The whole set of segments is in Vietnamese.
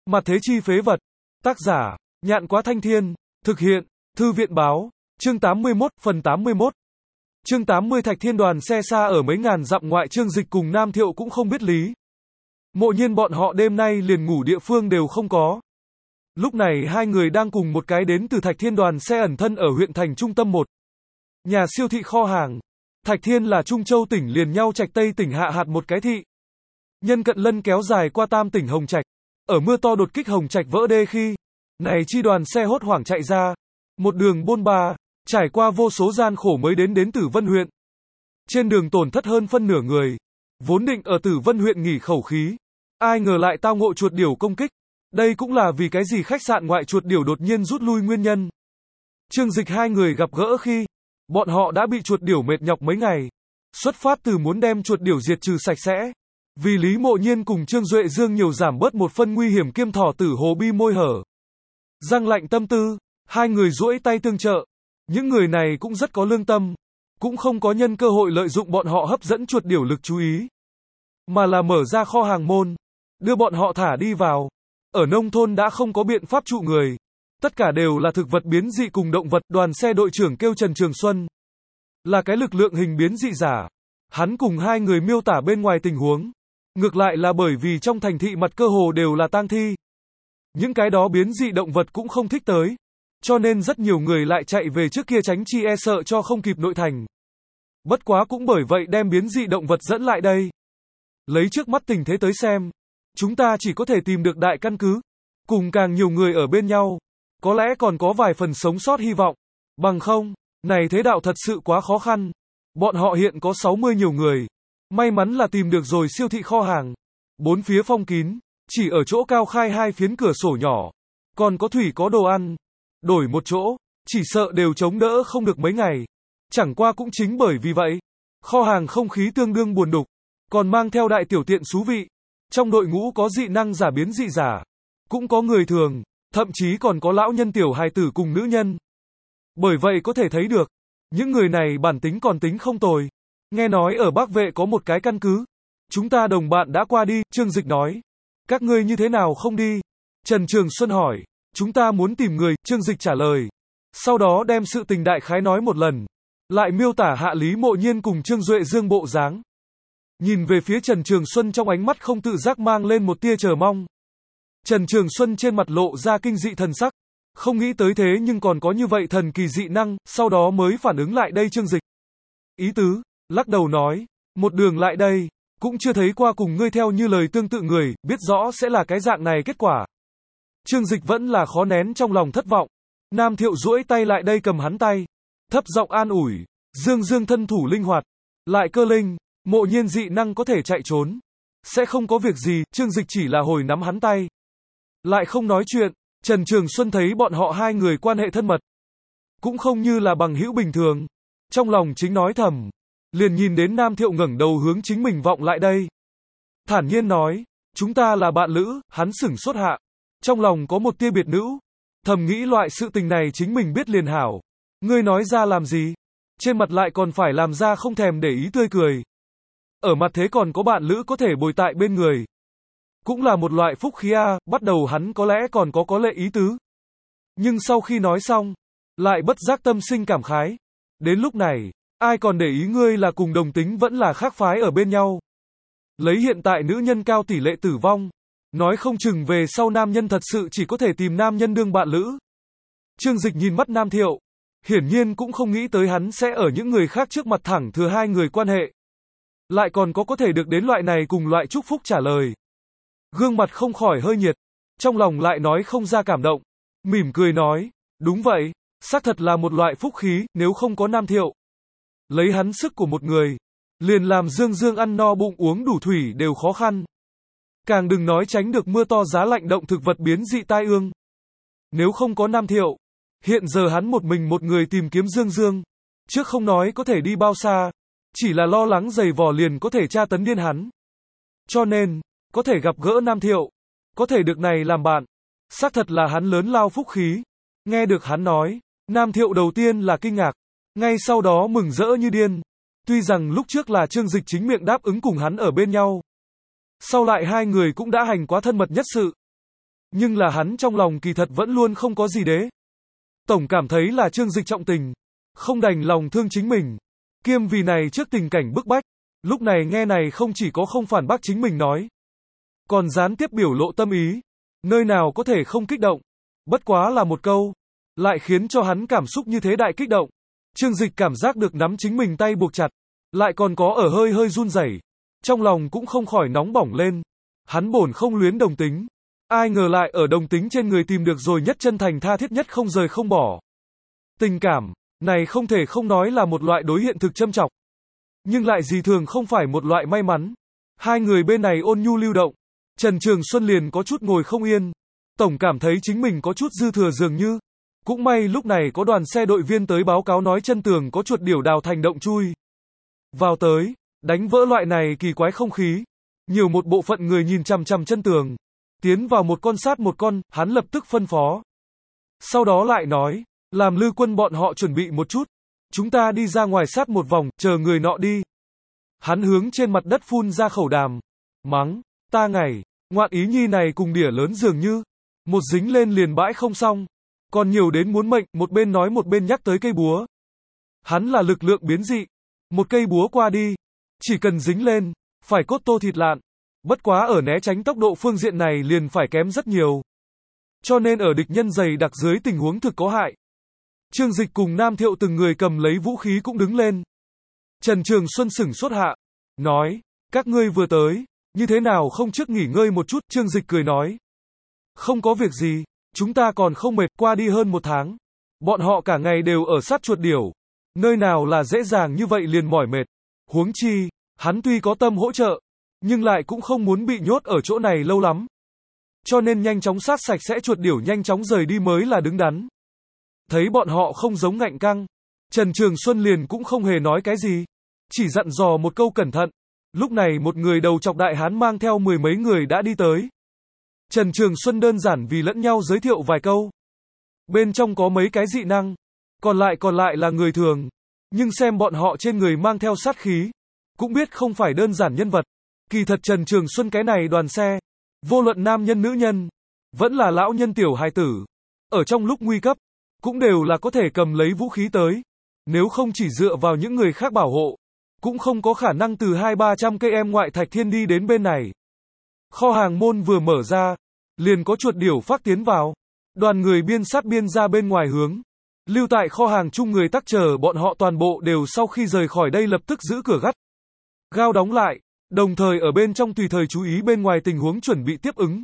Mặt thế chi phế vật. Tác giả, Nhạn Quá Thanh Thiên. Thực hiện, Thư viện báo. Chương 81, phần 81. Chương 80 Thạch Thiên đoàn xe xa ở mấy ngàn dặm ngoại, Trương Dịch cùng Nam Thiệu cũng không biết lý. Mộ Nhiên bọn họ đêm nay liền ngủ địa phương đều không có. Lúc này hai người đang cùng một cái đến từ Thạch Thiên đoàn xe ẩn thân ở huyện thành trung tâm một nhà siêu thị kho hàng. Thạch Thiên là Trung Châu tỉnh liền nhau Trạch Tây tỉnh hạ hạt một cái thị. Nhân cận lân kéo dài qua tam tỉnh Hồng Trạch. Ở mưa to đột kích Hồng Trạch vỡ đê khi này chi đoàn xe hốt hoảng chạy ra, một đường bôn ba, trải qua vô số gian khổ mới đến Tử Vân huyện. Trên đường tổn thất hơn phân nửa người, vốn định ở Tử Vân huyện nghỉ khẩu khí, ai ngờ lại tao ngộ chuột điểu công kích. Đây cũng là vì cái gì khách sạn ngoại chuột điểu đột nhiên rút lui nguyên nhân. Trương Dịch hai người gặp gỡ khi bọn họ đã bị chuột điểu mệt nhọc mấy ngày, xuất phát từ muốn đem chuột điểu diệt trừ sạch sẽ. Vì Lý Mộ Nhiên cùng Trương Duệ Dương nhiều giảm bớt một phân nguy hiểm, kiêm thỏ tử hồ bi môi hở răng lạnh tâm tư, hai người duỗi tay tương trợ. Những người này cũng rất có lương tâm, cũng không có nhân cơ hội lợi dụng bọn họ hấp dẫn chuột điểu lực chú ý, mà là mở ra kho hàng môn, đưa bọn họ thả đi vào. Ở nông thôn đã không có biện pháp trụ người, tất cả đều là thực vật biến dị cùng động vật. Đoàn xe đội trưởng kêu Trần Trường Xuân, là cái lực lượng hình biến dị giả. Hắn cùng hai người miêu tả bên ngoài tình huống, ngược lại là bởi vì trong thành thị mặt cơ hồ đều là tang thi. Những cái đó biến dị động vật cũng không thích tới, cho nên rất nhiều người lại chạy về trước kia tránh chi e sợ cho không kịp nội thành. Bất quá cũng bởi vậy đem biến dị động vật dẫn lại đây. Lấy trước mắt tình thế tới xem, chúng ta chỉ có thể tìm được đại căn cứ, cùng càng nhiều người ở bên nhau, có lẽ còn có vài phần sống sót hy vọng. Bằng không, này thế đạo thật sự quá khó khăn. Bọn họ hiện có 60 nhiều người, may mắn là tìm được rồi siêu thị kho hàng, bốn phía phong kín, chỉ ở chỗ cao khai hai phiến cửa sổ nhỏ, còn có thủy có đồ ăn, đổi một chỗ, chỉ sợ đều chống đỡ không được mấy ngày. Chẳng qua cũng chính bởi vì vậy, kho hàng không khí tương đương buồn đục, còn mang theo đại tiểu tiện xú vị. Trong đội ngũ có dị năng giả biến dị giả, cũng có người thường, thậm chí còn có lão nhân tiểu hài tử cùng nữ nhân. Bởi vậy có thể thấy được, những người này bản tính còn tính không tồi. Nghe nói ở Bắc Vệ có một cái căn cứ, chúng ta đồng bạn đã qua đi. Trương Dịch nói, các ngươi như thế nào không đi? Trần Trường Xuân hỏi, chúng ta muốn tìm người. Trương Dịch trả lời, sau đó đem sự tình đại khái nói một lần, lại miêu tả hạ Lý Mộ Nhiên cùng Trương Duệ Dương bộ dáng. Nhìn về phía Trần Trường Xuân, trong ánh mắt không tự giác mang lên một tia chờ mong. Trần Trường Xuân trên mặt lộ ra kinh dị thần sắc, không nghĩ tới thế nhưng còn có như vậy thần kỳ dị năng, sau đó mới phản ứng lại đây. Trương Dịch ý tứ, lắc đầu nói, một đường lại đây, cũng chưa thấy qua cùng ngươi theo như lời tương tự người, biết rõ sẽ là cái dạng này kết quả. Trương Dịch vẫn là khó nén trong lòng thất vọng. Nam Thiệu duỗi tay lại đây cầm hắn tay, thấp giọng an ủi, Dương Dương thân thủ linh hoạt, lại cơ linh, Mộ Nhiên dị năng có thể chạy trốn, sẽ không có việc gì. Trương Dịch chỉ là hồi nắm hắn tay, lại không nói chuyện. Trần Trường Xuân thấy bọn họ hai người quan hệ thân mật, cũng không như là bằng hữu bình thường, trong lòng chính nói thầm, liền nhìn đến Nam Thiệu ngẩng đầu hướng chính mình vọng lại đây, thản nhiên nói, chúng ta là bạn lữ. Hắn sửng sốt hạ, trong lòng có một tia biệt nữ, thầm nghĩ loại sự tình này chính mình biết liền hảo, ngươi nói ra làm gì? Trên mặt lại còn phải làm ra không thèm để ý tươi cười. Ở mặt thế còn có bạn lữ có thể bồi tại bên người, cũng là một loại phúc khí a. Bắt đầu hắn có lẽ còn có lệ ý tứ, nhưng sau khi nói xong, lại bất giác tâm sinh cảm khái. Đến lúc này, ai còn để ý ngươi là cùng đồng tính vẫn là khác phái ở bên nhau. Lấy hiện tại nữ nhân cao tỷ lệ tử vong, nói không chừng về sau nam nhân thật sự chỉ có thể tìm nam nhân đương bạn lữ. Trương Dịch nhìn mắt Nam Thiệu, hiển nhiên cũng không nghĩ tới hắn sẽ ở những người khác trước mặt thẳng thừa hai người quan hệ, lại còn có thể được đến loại này cùng loại chúc phúc trả lời. Gương mặt không khỏi hơi nhiệt, trong lòng lại nói không ra cảm động, mỉm cười nói, đúng vậy, xác thật là một loại phúc khí, nếu không có Nam Thiệu, lấy hắn sức của một người, liền làm Dương Dương ăn no bụng uống đủ thủy đều khó khăn. Càng đừng nói tránh được mưa to giá lạnh động thực vật biến dị tai ương. Nếu không có Nam Thiệu, hiện giờ hắn một mình một người tìm kiếm Dương Dương, trước không nói có thể đi bao xa, chỉ là lo lắng giày vò liền có thể tra tấn điên hắn. Cho nên, có thể gặp gỡ Nam Thiệu, có thể được này làm bạn, xác thật là hắn lớn lao phúc khí. Nghe được hắn nói, Nam Thiệu đầu tiên là kinh ngạc, ngay sau đó mừng rỡ như điên. Tuy rằng lúc trước là Trương Dịch chính miệng đáp ứng cùng hắn ở bên nhau, sau lại hai người cũng đã hành quá thân mật nhất sự. Nhưng là hắn trong lòng kỳ thật vẫn luôn không có gì đế. Tổng cảm thấy là Trương Dịch trọng tình, không đành lòng thương chính mình. Kiêm vì này trước tình cảnh bức bách, lúc này nghe này không chỉ có không phản bác chính mình nói, còn gián tiếp biểu lộ tâm ý, nơi nào có thể không kích động. Bất quá là một câu, lại khiến cho hắn cảm xúc như thế đại kích động. Trương Dịch cảm giác được nắm chính mình tay buộc chặt, lại còn có ở hơi hơi run rẩy, trong lòng cũng không khỏi nóng bỏng lên. Hắn bổn không luyến đồng tính, ai ngờ lại ở đồng tính trên người tìm được rồi nhất chân thành tha thiết nhất không rời không bỏ. Tình cảm này không thể không nói là một loại đối hiện thực châm chọc, nhưng lại gì thường không phải một loại may mắn. Hai người bên này ôn nhu lưu động, Trần Trường Xuân liền có chút ngồi không yên, tổng cảm thấy chính mình có chút dư thừa dường như. Cũng may lúc này có đoàn xe đội viên tới báo cáo nói chân tường có chuột điểu đào thành động chui vào tới, đánh vỡ loại này kỳ quái không khí. Nhiều một bộ phận người nhìn chằm chằm chân tường, tiến vào một con sát một con, hắn lập tức phân phó. Sau đó lại nói, làm Lư Quân bọn họ chuẩn bị một chút, chúng ta đi ra ngoài sát một vòng, chờ người nọ đi. Hắn hướng trên mặt đất phun ra khẩu đàm, mắng, ta ngày, ngoạn ý nhi này cùng đỉa lớn dường như, một dính lên liền bãi không xong, còn nhiều đến muốn mệnh, một bên nói một bên nhắc tới cây búa. Hắn là lực lượng biến dị, một cây búa qua đi, chỉ cần dính lên, phải cốt tô thịt lạn, bất quá ở né tránh tốc độ phương diện này liền phải kém rất nhiều. Cho nên ở địch nhân dày đặc dưới tình huống thực có hại. Trương Dịch cùng Nam Thiệu từng người cầm lấy vũ khí cũng đứng lên. Trần Trường Xuân sửng sốt hạ, nói, các ngươi vừa tới, như thế nào không trước nghỉ ngơi một chút. Trương Dịch cười nói, không có việc gì, chúng ta còn không mệt, qua đi hơn một tháng. Bọn họ cả ngày đều ở sát chuột điểu, nơi nào là dễ dàng như vậy liền mỏi mệt. Huống chi, hắn tuy có tâm hỗ trợ, nhưng lại cũng không muốn bị nhốt ở chỗ này lâu lắm. Cho nên nhanh chóng sát sạch sẽ chuột điểu nhanh chóng rời đi mới là đứng đắn. Thấy bọn họ không giống ngạnh căng, Trần Trường Xuân liền cũng không hề nói cái gì, chỉ dặn dò một câu cẩn thận. Lúc này một người đầu chọc đại hán mang theo mười mấy người đã đi tới. Trần Trường Xuân đơn giản vì lẫn nhau giới thiệu vài câu. Bên trong có mấy cái dị năng, còn lại là người thường, nhưng xem bọn họ trên người mang theo sát khí, cũng biết không phải đơn giản nhân vật. Kỳ thật Trần Trường Xuân cái này đoàn xe, vô luận nam nhân nữ nhân, vẫn là lão nhân tiểu hài tử, ở trong lúc nguy cấp, cũng đều là có thể cầm lấy vũ khí tới. Nếu không chỉ dựa vào những người khác bảo hộ, cũng không có khả năng từ 200-300 cây em ngoại Thạch Thiên đi đến bên này. Kho hàng môn vừa mở ra, liền có chuột điểu phát tiến vào. Đoàn người biên sát biên ra bên ngoài hướng. Lưu tại kho hàng chung người tắc chờ bọn họ toàn bộ đều sau khi rời khỏi đây lập tức giữ cửa gắt gao đóng lại, đồng thời ở bên trong tùy thời chú ý bên ngoài tình huống chuẩn bị tiếp ứng.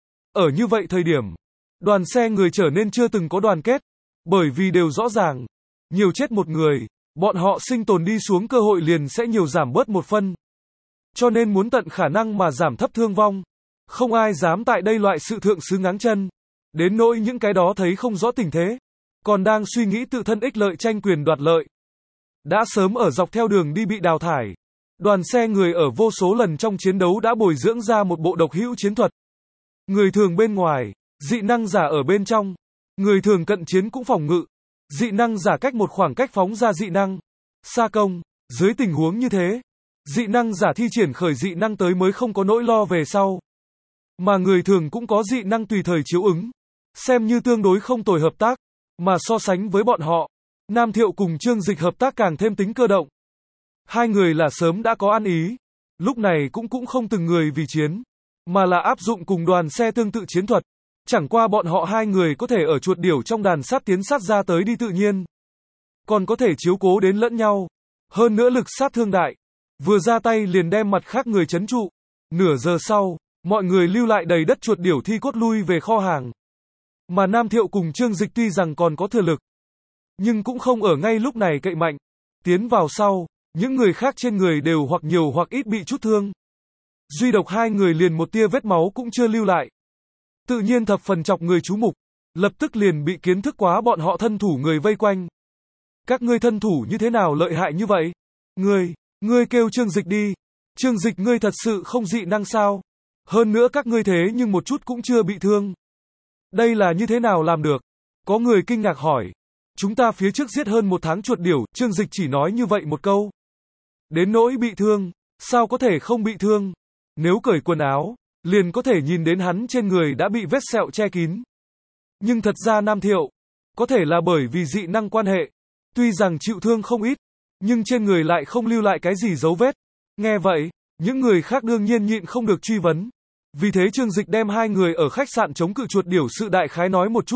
Ở như vậy thời điểm, đoàn xe người trở nên chưa từng có đoàn kết, bởi vì đều rõ ràng, nhiều chết một người, bọn họ sinh tồn đi xuống cơ hội liền sẽ nhiều giảm bớt một phân. Cho nên muốn tận khả năng mà giảm thấp thương vong. Không ai dám tại đây loại sự thượng xứ ngáng chân. Đến nỗi những cái đó thấy không rõ tình thế, còn đang suy nghĩ tự thân ích lợi tranh quyền đoạt lợi, đã sớm ở dọc theo đường đi bị đào thải. Đoàn xe người ở vô số lần trong chiến đấu đã bồi dưỡng ra một bộ độc hữu chiến thuật. Người thường bên ngoài, dị năng giả ở bên trong. Người thường cận chiến cũng phòng ngự. Dị năng giả cách một khoảng cách phóng ra dị năng. Xa công, dưới tình huống như thế, dị năng giả thi triển khởi dị năng tới mới không có nỗi lo về sau. Mà người thường cũng có dị năng tùy thời chiếu ứng, xem như tương đối không tồi hợp tác. Mà so sánh với bọn họ, Nam Thiệu cùng Trương Dịch hợp tác càng thêm tính cơ động. Hai người là sớm đã có ăn ý, lúc này cũng không từng người vì chiến, mà là áp dụng cùng đoàn xe tương tự chiến thuật. Chẳng qua bọn họ hai người có thể ở chuột điểu trong đàn sát tiến sát ra tới đi tự nhiên, còn có thể chiếu cố đến lẫn nhau, hơn nữa lực sát thương đại, vừa ra tay liền đem mặt khác người trấn trụ. Nửa giờ sau, mọi người lưu lại đầy đất chuột điểu thi cốt lui về kho hàng. Mà Nam Thiệu cùng Trương Dịch tuy rằng còn có thừa lực, nhưng cũng không ở ngay lúc này cậy mạnh. Tiến vào sau, những người khác trên người đều hoặc nhiều hoặc ít bị chút thương. Duy độc hai người liền một tia vết máu cũng chưa lưu lại. Tự nhiên thập phần chọc người chú mục, lập tức liền bị kiến thức quá bọn họ thân thủ người vây quanh. Các ngươi thân thủ như thế nào lợi hại như vậy? Ngươi kêu Trương Dịch đi. Trương Dịch ngươi thật sự không dị năng sao? Hơn nữa các ngươi thế nhưng một chút cũng chưa bị thương. Đây là như thế nào làm được? Có người kinh ngạc hỏi. Chúng ta phía trước giết hơn một tháng chuột điểu, Trương Dịch chỉ nói như vậy một câu. Đến nỗi bị thương, sao có thể không bị thương? Nếu cởi quần áo, liền có thể nhìn đến hắn trên người đã bị vết sẹo che kín. Nhưng thật ra Nam Thiệu, có thể là bởi vì dị năng quan hệ, tuy rằng chịu thương không ít, nhưng trên người lại không lưu lại cái gì dấu vết. Nghe vậy, những người khác đương nhiên nhịn không được truy vấn. Vì thế Trương Dịch đem hai người ở khách sạn chống cự chuột điểu sự đại khái nói một chút.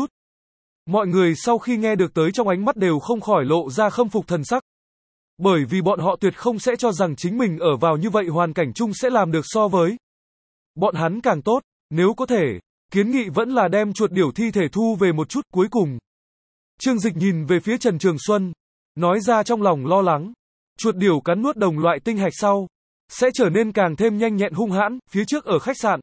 Mọi người sau khi nghe được tới trong ánh mắt đều không khỏi lộ ra khâm phục thần sắc. Bởi vì bọn họ tuyệt không sẽ cho rằng chính mình ở vào như vậy hoàn cảnh chung sẽ làm được so với bọn hắn càng tốt, nếu có thể, kiến nghị vẫn là đem chuột điểu thi thể thu về một chút. Cuối cùng, Trương Dịch nhìn về phía Trần Trường Xuân, nói ra trong lòng lo lắng, chuột điểu cắn nuốt đồng loại tinh hạch sau, sẽ trở nên càng thêm nhanh nhẹn hung hãn. Phía trước ở khách sạn,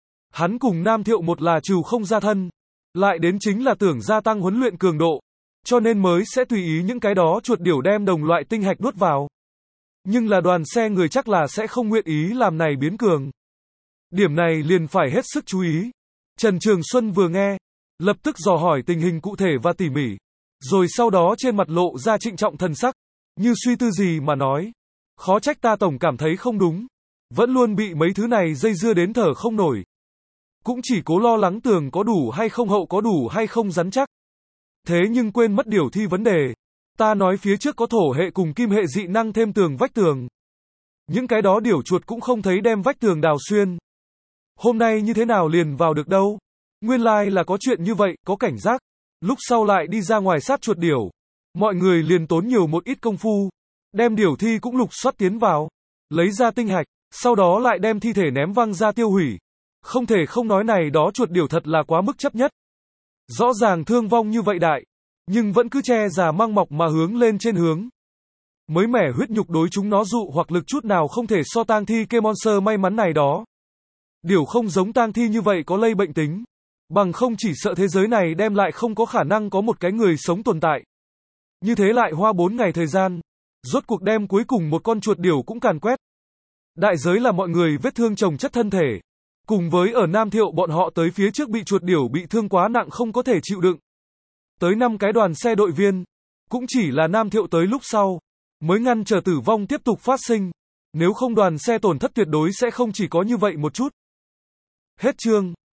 hắn cùng Nam Thiệu một là trừ không ra thân, lại đến chính là tưởng gia tăng huấn luyện cường độ, cho nên mới sẽ tùy ý những cái đó chuột điểu đem đồng loại tinh hạch nuốt vào. Nhưng là đoàn xe người chắc là sẽ không nguyện ý làm này biến cường. Điểm này liền phải hết sức chú ý. Trần Trường Xuân vừa nghe, lập tức dò hỏi tình hình cụ thể và tỉ mỉ, rồi sau đó trên mặt lộ ra trịnh trọng thần sắc, như suy tư gì mà nói, khó trách ta tổng cảm thấy không đúng, vẫn luôn bị mấy thứ này dây dưa đến thở không nổi. Cũng chỉ cố lo lắng tường có đủ hay không, hậu có đủ hay không rắn chắc. Thế nhưng quên mất điều thi vấn đề. Ta nói phía trước có thổ hệ cùng kim hệ dị năng thêm tường vách tường. Những cái đó điểu chuột cũng không thấy đem vách tường đào xuyên. Hôm nay như thế nào liền vào được đâu. Nguyên lai là có chuyện như vậy, có cảnh giác. Lúc sau lại đi ra ngoài sát chuột điểu. Mọi người liền tốn nhiều một ít công phu. Đem điểu thi cũng lục soát tiến vào. Lấy ra tinh hạch. Sau đó lại đem thi thể ném văng ra tiêu hủy. Không thể không nói này đó chuột điểu thật là quá mức chấp nhất. Rõ ràng thương vong như vậy đại, nhưng vẫn cứ che già mang mọc mà hướng lên trên hướng. Mới mẻ huyết nhục đối chúng nó dụ hoặc lực chút nào không thể so tang thi kê monster may mắn này đó. Điểu không giống tang thi như vậy có lây bệnh tính. Bằng không chỉ sợ thế giới này đem lại không có khả năng có một cái người sống tồn tại. Như thế lại hoa 4 ngày thời gian, rốt cuộc đem cuối cùng một con chuột điểu cũng càn quét. Đại giới là mọi người vết thương chồng chất thân thể. Cùng với ở Nam Thiệu bọn họ tới phía trước bị chuột điểu bị thương quá nặng không có thể chịu đựng. Tới 5 cái đoàn xe đội viên, cũng chỉ là Nam Thiệu tới lúc sau, mới ngăn chờ tử vong tiếp tục phát sinh. Nếu không đoàn xe tổn thất tuyệt đối sẽ không chỉ có như vậy một chút. Hết chương.